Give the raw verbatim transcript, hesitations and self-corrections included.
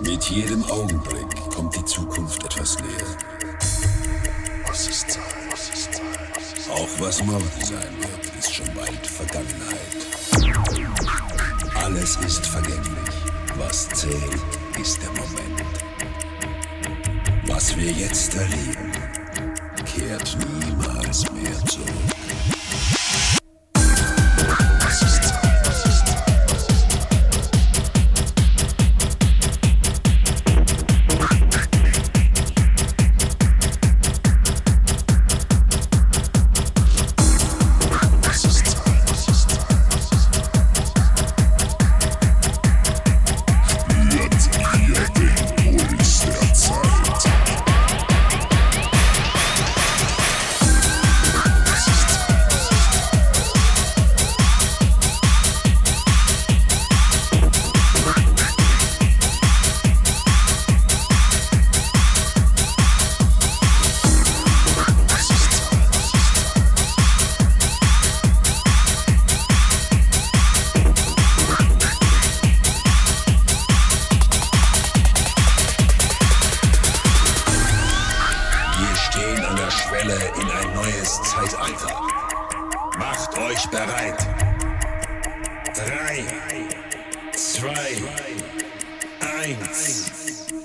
Mit jedem Augenblick kommt die Zukunft etwas näher. Was ist Zeit? Was ist Zeit? Was ist Zeit? Auch was morgen sein wird, ist schon bald Vergangenheit. Alles ist vergänglich. Was zählt, ist der Moment. Was wir jetzt erleben, kehrt niemals mehr zurück. In ein neues Zeitalter. Macht euch bereit. Drei, zwei, eins.